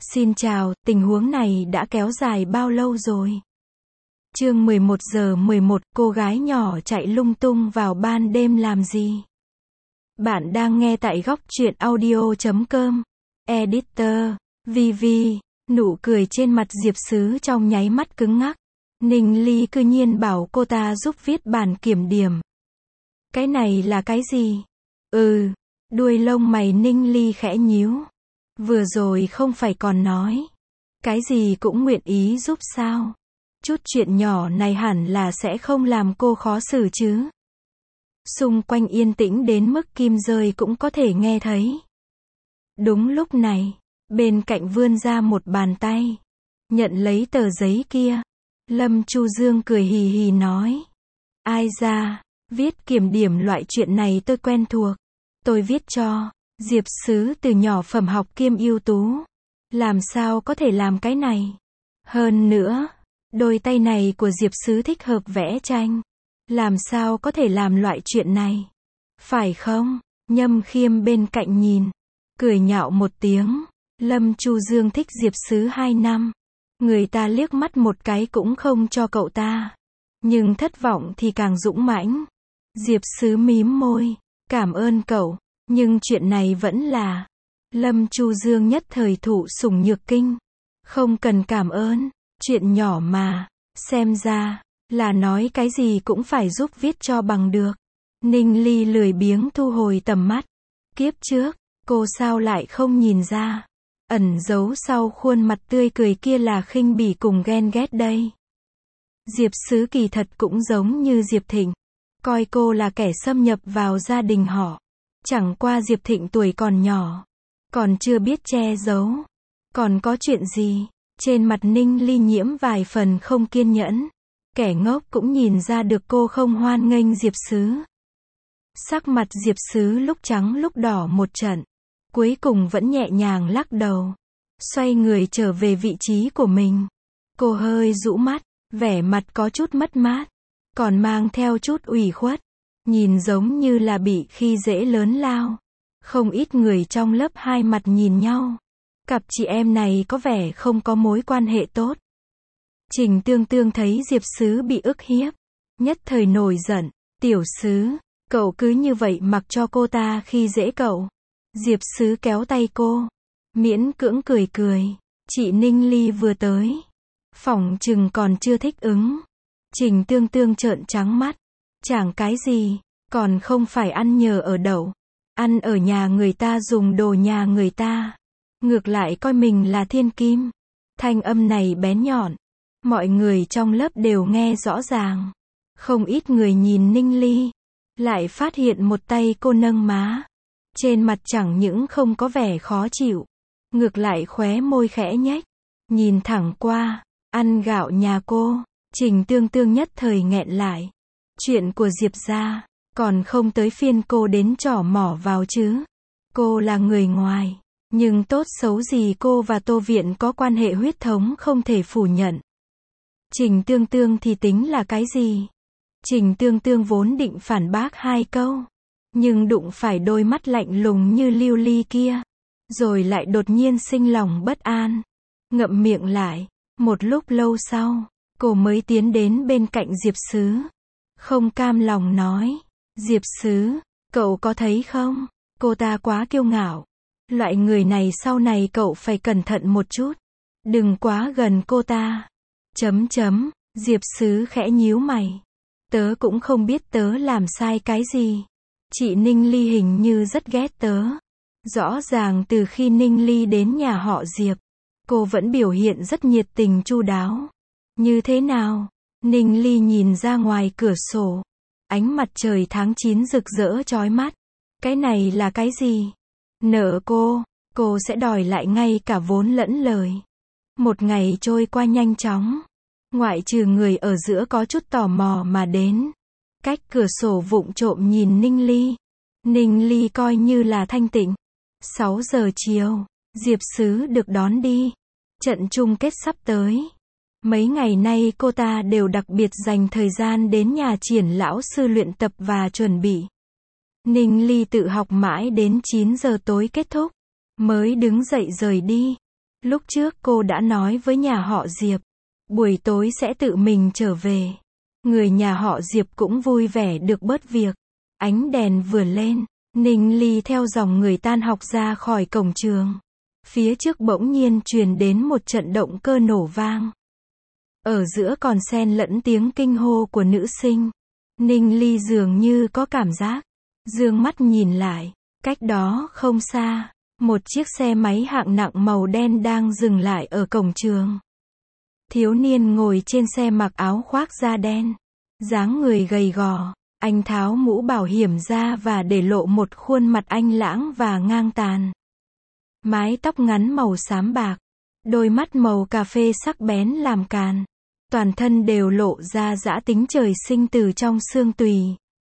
Xin chào, tình huống này đã kéo dài bao lâu rồi? Chương 11 giờ 11, cô gái nhỏ chạy lung tung vào ban đêm làm gì? Bạn đang nghe tại góc truyện audio.com. Editor, VV, nụ cười trên mặt Diệp Sứ trong nháy mắt cứng ngắc. Ninh Ly cư nhiên bảo cô ta giúp viết bản kiểm điểm. Cái này là cái gì? Đuôi lông mày Ninh Ly khẽ nhíu. Vừa rồi không phải còn nói, cái gì cũng nguyện ý giúp sao? Chút chuyện nhỏ này hẳn là sẽ không làm cô khó xử chứ. Xung quanh yên tĩnh đến mức kim rơi cũng có thể nghe thấy. Đúng lúc này, bên cạnh vươn ra một bàn tay, nhận lấy tờ giấy kia. Lâm Chu Dương cười hì hì nói, ai ra, viết kiểm điểm loại chuyện này tôi quen thuộc. Tôi viết cho Diệp Sứ từ nhỏ phẩm học kiêm ưu tú, làm sao có thể làm cái này. Hơn nữa, đôi tay này của Diệp Sứ thích hợp vẽ tranh, làm sao có thể làm loại chuyện này. Phải không? Nhâm Khiêm bên cạnh nhìn, cười nhạo một tiếng. Lâm Chu Dương thích Diệp Sứ 2 năm, người ta liếc mắt một cái cũng không cho cậu ta, nhưng thất vọng thì càng dũng mãnh. Diệp Sứ mím môi, cảm ơn cậu, nhưng chuyện này vẫn là. Lâm Chu Dương nhất thời thụ sủng nhược kinh. Không cần cảm ơn, chuyện nhỏ mà, xem ra là nói cái gì cũng phải giúp viết cho bằng được. Ninh Ly lười biếng thu hồi tầm mắt. Kiếp trước, cô sao lại không nhìn ra, ẩn giấu sau khuôn mặt tươi cười kia là khinh bỉ cùng ghen ghét đây. Diệp Sứ kỳ thật cũng giống như Diệp Thịnh, coi cô là kẻ xâm nhập vào gia đình họ. Chẳng qua Diệp Thịnh tuổi còn nhỏ, còn chưa biết che giấu. Còn có chuyện gì? Trên mặt Ninh Ly nhiễm vài phần không kiên nhẫn. Kẻ ngốc cũng nhìn ra được cô không hoan nghênh Diệp Sứ. Sắc mặt Diệp Sứ lúc trắng lúc đỏ một trận, cuối cùng vẫn nhẹ nhàng lắc đầu, xoay người trở về vị trí của mình. Cô hơi rũ mắt, vẻ mặt có chút mất mát, còn mang theo chút ủy khuất, nhìn giống như là bị khi dễ lớn lao. Không ít người trong lớp hai mặt nhìn nhau. Cặp chị em này có vẻ không có mối quan hệ tốt. Trình Tương Tương thấy Diệp Sứ bị ức hiếp, nhất thời nổi giận. Tiểu Sứ, cậu cứ như vậy mặc cho cô ta khi dễ cậu. Diệp Sứ kéo tay cô, miễn cưỡng cười cười. Chị Ninh Ly vừa tới, phỏng chừng còn chưa thích ứng. Trình Tương Tương trợn trắng mắt. Chẳng cái gì, còn không phải ăn nhờ ở đậu, ăn ở nhà người ta dùng đồ nhà người ta, ngược lại coi mình là thiên kim. Thanh âm này bén nhọn, mọi người trong lớp đều nghe rõ ràng. Không ít người nhìn Ninh Ly, lại phát hiện một tay cô nâng má, trên mặt chẳng những không có vẻ khó chịu, ngược lại khóe môi khẽ nhếch, nhìn thẳng qua. Ăn gạo nhà cô. Trình Tương Tương nhất thời nghẹn lại. Chuyện của Diệp gia, còn không tới phiên cô đến trỏ mỏ vào chứ. Cô là người ngoài, nhưng tốt xấu gì cô và Tô Viện có quan hệ huyết thống không thể phủ nhận. Trình Tương Tương thì tính là cái gì? Trình Tương Tương vốn định phản bác 2 câu, nhưng đụng phải đôi mắt lạnh lùng như lưu ly kia, rồi lại đột nhiên sinh lòng bất an, ngậm miệng lại. Một lúc lâu sau, cô mới tiến đến bên cạnh Diệp Sứ, không cam lòng nói, Diệp Sứ, cậu có thấy không, cô ta quá kiêu ngạo. Loại người này sau này cậu phải cẩn thận một chút, đừng quá gần cô ta. Diệp Sứ khẽ nhíu mày. Tớ cũng không biết tớ làm sai cái gì. Chị Ninh Ly hình như rất ghét tớ. Rõ ràng từ khi Ninh Ly đến nhà họ Diệp, cô vẫn biểu hiện rất nhiệt tình chu đáo. Như thế nào? Ninh Ly nhìn ra ngoài cửa sổ. Ánh mặt trời tháng 9 rực rỡ chói mắt. Cái này là cái gì? Nợ cô sẽ đòi lại ngay cả vốn lẫn lời. Một ngày trôi qua nhanh chóng. Ngoại trừ người ở giữa có chút tò mò mà đến. Cách cửa sổ vụng trộm nhìn Ninh Ly. Ninh Ly coi như là thanh tịnh. 6 giờ chiều, Diệp Sứ được đón đi. Trận chung kết sắp tới. Mấy ngày nay cô ta đều đặc biệt dành thời gian đến nhà Triển lão sư luyện tập và chuẩn bị. Ninh Ly tự học mãi đến 9 giờ tối kết thúc, mới đứng dậy rời đi. Lúc trước cô đã nói với nhà họ Diệp, buổi tối sẽ tự mình trở về. Người nhà họ Diệp cũng vui vẻ được bớt việc. Ánh đèn vừa lên, Ninh Ly theo dòng người tan học ra khỏi cổng trường. Phía trước bỗng nhiên truyền đến một trận động cơ nổ vang. Ở giữa còn xen lẫn tiếng kinh hô của nữ sinh. Ninh Ly dường như có cảm giác. Dương mắt nhìn lại, cách đó không xa, một chiếc xe máy hạng nặng màu đen đang dừng lại ở cổng trường. Thiếu niên ngồi trên xe mặc áo khoác da đen, dáng người gầy gò. Anh tháo mũ bảo hiểm ra và để lộ một khuôn mặt anh lãng và ngang tàn. Mái tóc ngắn màu xám bạc, đôi mắt màu cà phê sắc bén làm càn. Toàn thân đều lộ ra dã tính trời sinh từ trong xương tùy.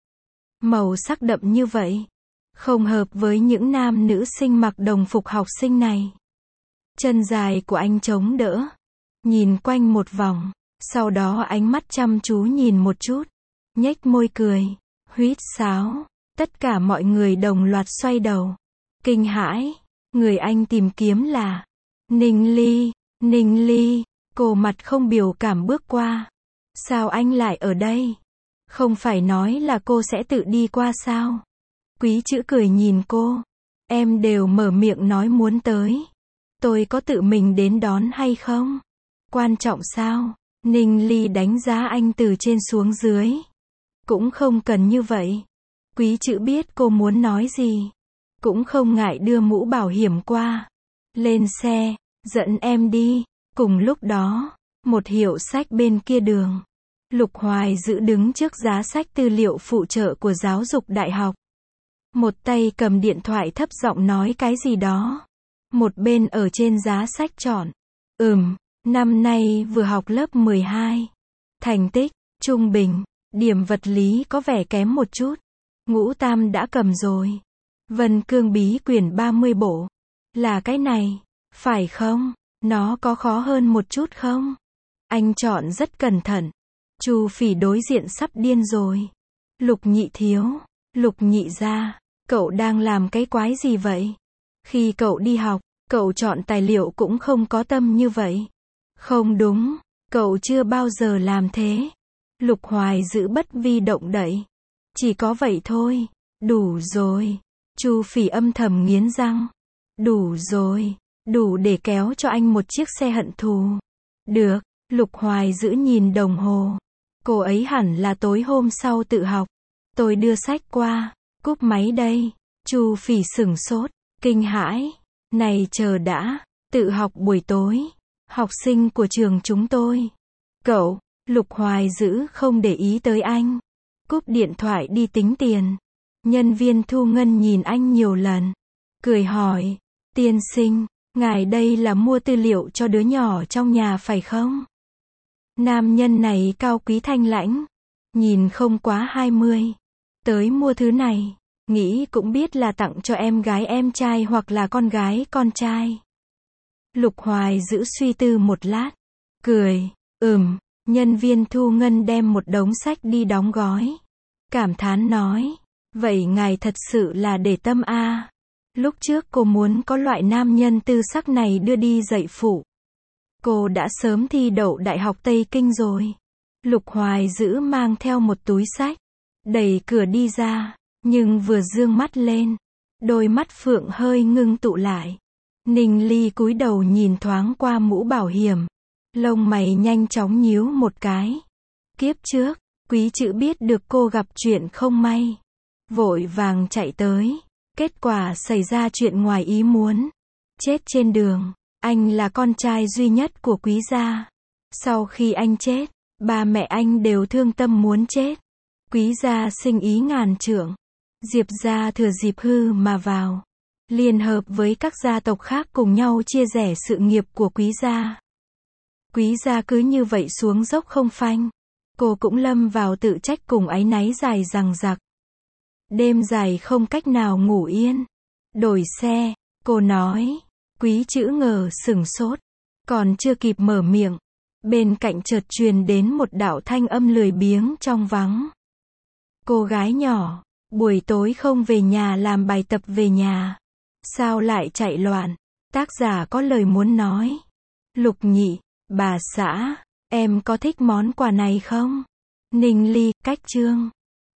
Màu sắc đậm như vậy, không hợp với những nam nữ sinh mặc đồng phục học sinh này. Chân dài của anh chống đỡ, nhìn quanh một vòng, sau đó ánh mắt chăm chú nhìn một chút, nhếch môi cười, huýt sáo. Tất cả mọi người đồng loạt xoay đầu, kinh hãi. Người anh tìm kiếm là Ninh Ly. Ninh Ly, cô mặt không biểu cảm bước qua. Sao anh lại ở đây? Không phải nói là cô sẽ tự đi qua sao? Quý chữ cười nhìn cô. Em đều mở miệng nói muốn tới. Tôi có tự mình đến đón hay không? Quan trọng sao? Ninh Ly đánh giá anh từ trên xuống dưới. Cũng không cần như vậy. Quý chữ biết cô muốn nói gì. Cũng không ngại đưa mũ bảo hiểm qua. Lên xe, dẫn em đi. Cùng lúc đó, một hiệu sách bên kia đường. Lục Hoài giữ đứng trước giá sách tư liệu phụ trợ của giáo dục đại học. Một tay cầm điện thoại thấp giọng nói cái gì đó. Một bên ở trên giá sách chọn. Năm nay vừa học lớp 12. Thành tích, trung bình. Điểm vật lý có vẻ kém một chút. Ngũ tam đã cầm rồi. Vân Cương bí quyển 30 bộ. Là cái này, phải không? Nó có khó hơn một chút không? Anh chọn rất cẩn thận. Chu Phỉ đối diện sắp điên rồi. Lục Nhị thiếu, Lục Nhị gia, cậu đang làm cái quái gì vậy? Khi cậu đi học, cậu chọn tài liệu cũng không có tâm như vậy. Không đúng, cậu chưa bao giờ làm thế. Lục Hoài giữ bất vi động đậy. Chỉ có vậy thôi, đủ rồi. Chu Phỉ âm thầm nghiến răng. Đủ rồi, đủ để kéo cho anh một chiếc xe hận thù. Được, Lục Hoài giữ nhìn đồng hồ. Cô ấy hẳn là tối hôm sau tự học. Tôi đưa sách qua, cúp máy đây. Chu Phỉ sửng sốt, kinh hãi. Này chờ đã, tự học buổi tối. Học sinh của trường chúng tôi. Cậu, Lục Hoài giữ không để ý tới anh. Cúp điện thoại đi tính tiền. Nhân viên thu ngân nhìn anh nhiều lần. Cười hỏi, tiên sinh, ngài đây là mua tư liệu cho đứa nhỏ trong nhà phải không? Nam nhân này cao quý thanh lãnh. Nhìn không quá 20. Tới mua thứ này, nghĩ cũng biết là tặng cho em gái em trai hoặc là con gái con trai. Lục Hoài giữ suy tư một lát. Cười, nhân viên thu ngân đem một đống sách đi đóng gói. Cảm thán nói, vậy ngài thật sự là để tâm a. Lúc trước cô muốn có loại nam nhân tư sắc này đưa đi dạy phụ. Cô đã sớm thi đậu Đại học Tây Kinh rồi. Lục Hoài giữ mang theo một túi sách. Đẩy cửa đi ra, nhưng vừa dương mắt lên, đôi mắt phượng hơi ngưng tụ lại. Ninh Ly cúi đầu nhìn thoáng qua mũ bảo hiểm. Lông mày nhanh chóng nhíu một cái. Kiếp trước, Quý chữ biết được cô gặp chuyện không may. Vội vàng chạy tới. Kết quả xảy ra chuyện ngoài ý muốn. Chết trên đường. Anh là con trai duy nhất của Quý gia. Sau khi anh chết, ba mẹ anh đều thương tâm muốn chết. Quý gia sinh ý ngàn trượng. Diệp gia thừa dịp hư mà vào. Liên hợp với các gia tộc khác cùng nhau chia rẽ sự nghiệp của Quý gia. Quý gia cứ như vậy xuống dốc không phanh. Cô cũng lâm vào tự trách cùng áy náy dài dằng dặc. Đêm dài không cách nào ngủ yên. Đổi xe, cô nói. Quý chữ ngờ sửng sốt. Còn chưa kịp mở miệng. Bên cạnh chợt truyền đến một đạo thanh âm lười biếng trong vắng. Cô gái nhỏ, buổi tối không về nhà làm bài tập về nhà. Sao lại chạy loạn? Tác giả có lời muốn nói. Lục Nhị, bà xã, em có thích món quà này không? Ninh Ly, cách chương.